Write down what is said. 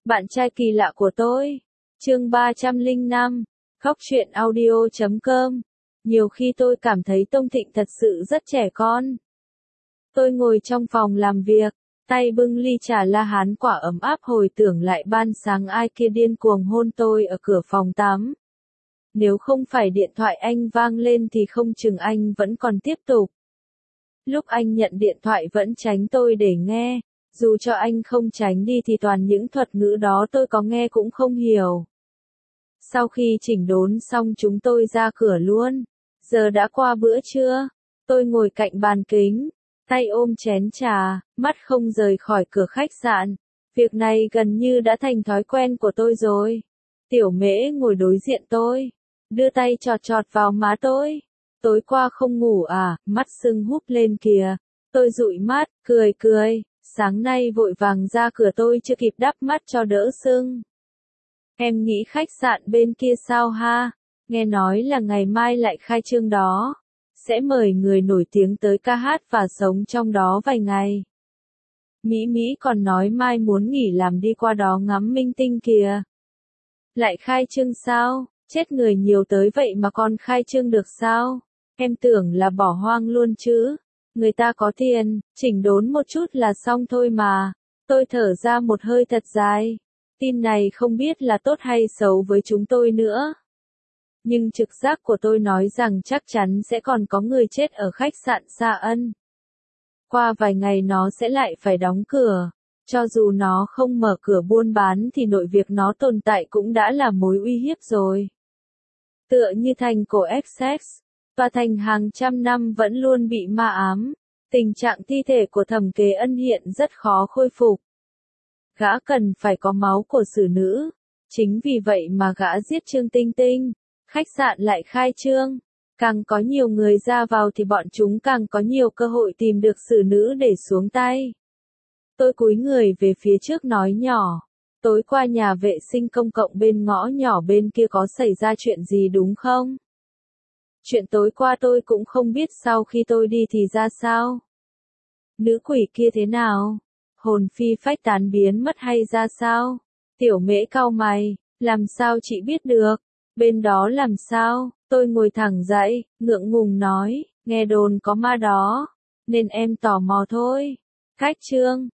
Bạn trai kỳ lạ của tôi. Chương 305. Khóc chuyện audio.com. Nhiều khi tôi cảm thấy Tông Thịnh thật sự rất trẻ con. Tôi ngồi trong phòng làm việc, tay bưng ly trà La Hán quả ấm áp hồi tưởng lại ban sáng ai kia điên cuồng hôn tôi ở cửa phòng tắm. Nếu không phải điện thoại anh vang lên thì không chừng anh vẫn còn tiếp tục. Lúc anh nhận điện thoại vẫn tránh tôi để nghe, dù cho anh không tránh đi thì toàn những thuật ngữ đó tôi có nghe cũng không hiểu. Sau khi chỉnh đốn xong chúng tôi ra cửa luôn. Giờ đã qua bữa trưa, tôi ngồi cạnh bàn kính, tay ôm chén trà, mắt không rời khỏi cửa khách sạn. Việc này gần như đã thành thói quen của tôi rồi. Tiểu Mễ ngồi đối diện tôi, đưa tay chọt chọt vào má tôi. Tối qua không ngủ à, mắt sưng húp lên kìa. Tôi dụi mắt, cười cười, sáng nay vội vàng ra cửa tôi chưa kịp đắp mắt cho đỡ sưng. Em nghĩ khách sạn bên kia sao ha? Nghe nói là ngày mai lại khai trương đó. Sẽ mời người nổi tiếng tới ca hát và sống trong đó vài ngày. Mỹ Mỹ còn nói mai muốn nghỉ làm đi qua đó ngắm minh tinh kìa. Lại khai trương sao? Chết người nhiều tới vậy mà còn khai trương được sao? Em tưởng là bỏ hoang luôn chứ. Người ta có tiền, chỉnh đốn một chút là xong thôi mà. Tôi thở ra một hơi thật dài. Tin này không biết là tốt hay xấu với chúng tôi nữa. Nhưng trực giác của tôi nói rằng chắc chắn sẽ còn có người chết ở khách sạn Sa Ân. Qua vài ngày nó sẽ lại phải đóng cửa. Cho dù nó không mở cửa buôn bán thì nội việc nó tồn tại cũng đã là mối uy hiếp rồi. Tựa như thành cổ Essex, và thành hàng trăm năm vẫn luôn bị ma ám. Tình trạng thi thể của Thẩm Kế Ân hiện rất khó khôi phục. Gã cần phải có máu của xử nữ. Chính vì vậy mà gã giết Trương Tinh Tinh. Khách sạn lại khai trương. Càng có nhiều người ra vào thì bọn chúng càng có nhiều cơ hội tìm được xử nữ để xuống tay. Tôi cúi người về phía trước nói nhỏ. Tối qua nhà vệ sinh công cộng bên ngõ nhỏ bên kia có xảy ra chuyện gì đúng không? Chuyện tối qua tôi cũng không biết, sau khi tôi đi thì ra sao? Nữ quỷ kia thế nào? Hồn phi phách tán biến mất hay ra sao? Tiểu Mễ cau mày, làm sao chị biết được? Bên đó làm sao? Tôi ngồi thẳng dậy, ngượng ngùng nói, nghe đồn có ma đó, nên em tò mò thôi. Khách trương,